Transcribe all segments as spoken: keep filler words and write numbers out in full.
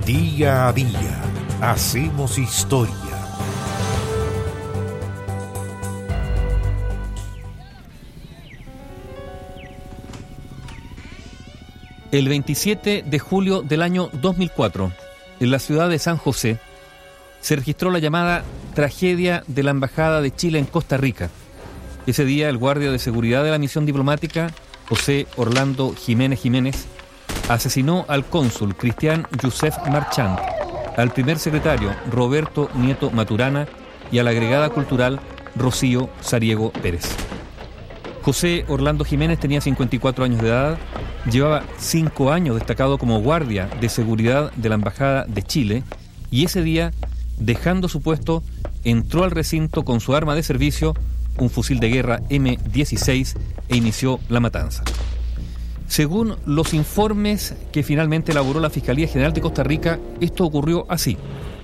Día a día hacemos historia. El veintisiete de julio del año dos mil cuatro, en la ciudad de San José, se registró la llamada tragedia de la Embajada de Chile en Costa Rica. Ese día, el guardia de seguridad de la misión diplomática, José Orlando Jiménez Jiménez, asesinó al cónsul Cristian Joseph Marchand, al primer secretario Roberto Nieto Maturana y a la agregada cultural Rocío Sariego Pérez. José Orlando Jiménez tenía cincuenta y cuatro años de edad, llevaba cinco años destacado como guardia de seguridad de la Embajada de Chile y ese día, dejando su puesto, entró al recinto con su arma de servicio, un fusil de guerra eme dieciséis, e inició la matanza. Según los informes que finalmente elaboró la Fiscalía General de Costa Rica, esto ocurrió así.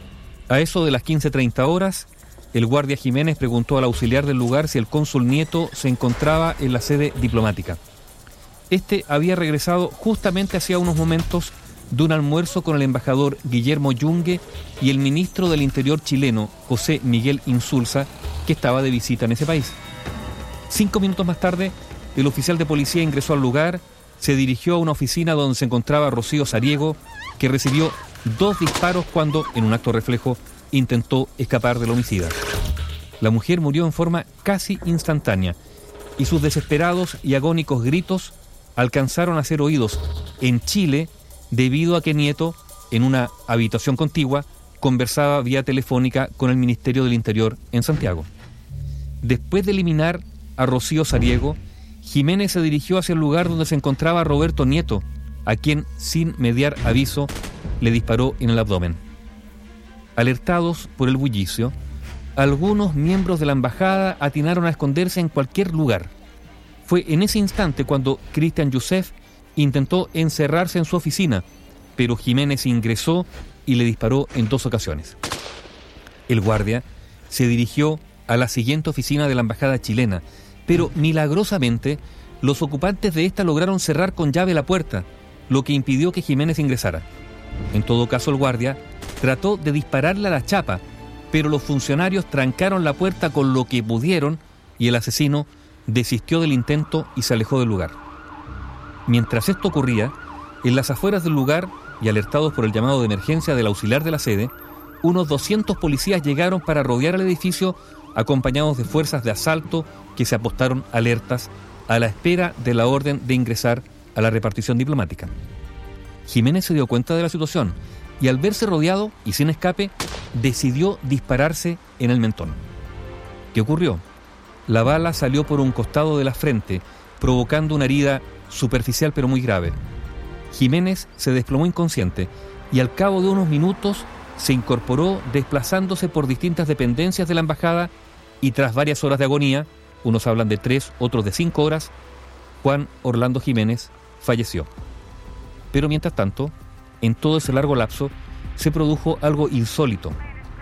A eso de las quince treinta horas, el guardia Jiménez preguntó al auxiliar del lugar si el cónsul Nieto se encontraba en la sede diplomática. Este había regresado justamente hacía unos momentos de un almuerzo con el embajador Guillermo Yungue y el ministro del Interior chileno, José Miguel Insulza, que estaba de visita en ese país. Cinco minutos más tarde, el oficial de policía ingresó al lugar, se dirigió a una oficina donde se encontraba Rocío Sariego, que recibió dos disparos cuando, en un acto reflejo, intentó escapar del homicida. La mujer murió en forma casi instantánea y sus desesperados y agónicos gritos alcanzaron a ser oídos en Chile debido a que Nieto, en una habitación contigua, conversaba vía telefónica con el Ministerio del Interior en Santiago. Después de eliminar a Rocío Sariego, Jiménez se dirigió hacia el lugar donde se encontraba Roberto Nieto, a quien, sin mediar aviso, le disparó en el abdomen. Alertados por el bullicio, algunos miembros de la embajada atinaron a esconderse en cualquier lugar. Fue en ese instante cuando Cristian Joseph intentó encerrarse en su oficina, pero Jiménez ingresó y le disparó en dos ocasiones. El guardia se dirigió a la siguiente oficina de la embajada chilena, pero milagrosamente los ocupantes de esta lograron cerrar con llave la puerta, lo que impidió que Jiménez ingresara. En todo caso, el guardia trató de dispararle a la chapa, pero los funcionarios trancaron la puerta con lo que pudieron y el asesino desistió del intento y se alejó del lugar. Mientras esto ocurría, en las afueras del lugar y alertados por el llamado de emergencia del auxiliar de la sede, unos doscientos policías llegaron para rodear el edificio acompañados de fuerzas de asalto que se apostaron alertas a la espera de la orden de ingresar a la repartición diplomática. Jiménez se dio cuenta de la situación y al verse rodeado y sin escape, decidió dispararse en el mentón. ¿Qué ocurrió? La bala salió por un costado de la frente, provocando una herida superficial pero muy grave. Jiménez se desplomó inconsciente y al cabo de unos minutos se incorporó desplazándose por distintas dependencias de la embajada y tras varias horas de agonía, unos hablan de tres, otros de cinco horas, Juan Orlando Jiménez falleció. Pero mientras tanto, en todo ese largo lapso, se produjo algo insólito.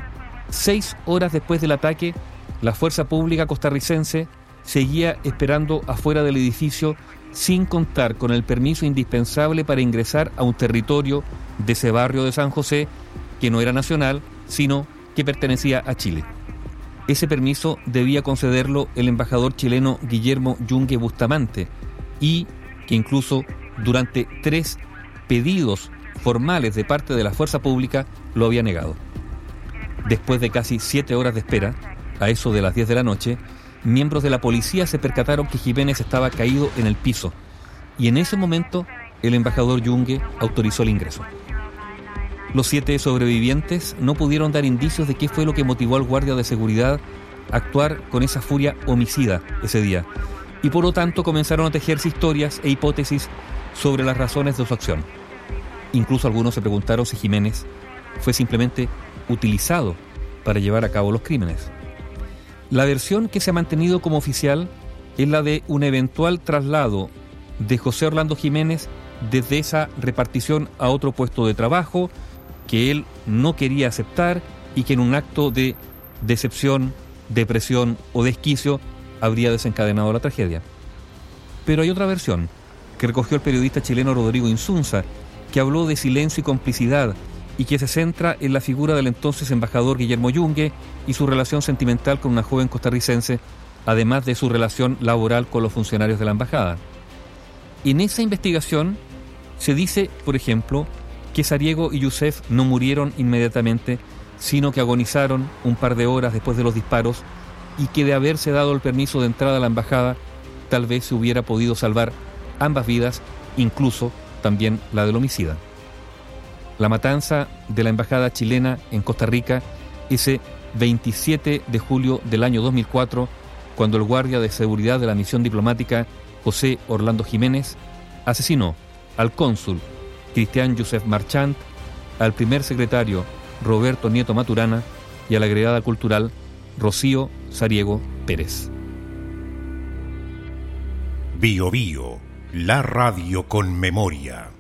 Seis horas después del ataque, la fuerza pública costarricense seguía esperando afuera del edificio sin contar con el permiso indispensable para ingresar a un territorio de ese barrio de San José que no era nacional, sino que pertenecía a Chile. Ese permiso debía concederlo el embajador chileno Guillermo Yungue Bustamante y que incluso durante tres pedidos formales de parte de la fuerza pública lo había negado. Después de casi siete horas de espera, a eso de las diez de la noche, miembros de la policía se percataron que Jiménez estaba caído en el piso y en ese momento el embajador Yungue autorizó el ingreso. Los siete sobrevivientes no pudieron dar indicios de qué fue lo que motivó al guardia de seguridad a actuar con esa furia homicida ese día y por lo tanto comenzaron a tejerse historias e hipótesis sobre las razones de su acción. Incluso algunos se preguntaron si Jiménez fue simplemente utilizado para llevar a cabo los crímenes. La versión que se ha mantenido como oficial es la de un eventual traslado de José Orlando Jiménez desde esa repartición a otro puesto de trabajo que él no quería aceptar y que en un acto de decepción, depresión o desquicio habría desencadenado la tragedia. Pero hay otra versión que recogió el periodista chileno Rodrigo Insunza, que habló de silencio y complicidad y que se centra en la figura del entonces embajador Guillermo Yungue y su relación sentimental con una joven costarricense, además de su relación laboral con los funcionarios de la embajada. En esa investigación se dice, por ejemplo, que Sariego y Youssef no murieron inmediatamente, sino que agonizaron un par de horas después de los disparos y que de haberse dado el permiso de entrada a la embajada, tal vez se hubiera podido salvar ambas vidas, incluso también la del homicida. La matanza de la embajada chilena en Costa Rica ese veintisiete de julio del año dos mil cuatro, cuando el guardia de seguridad de la misión diplomática José Orlando Jiménez asesinó al cónsul Cristian Joseph Marchand, al primer secretario Roberto Nieto Maturana y a la agregada cultural Rocío Sariego Pérez. Bio Bio, la radio con memoria.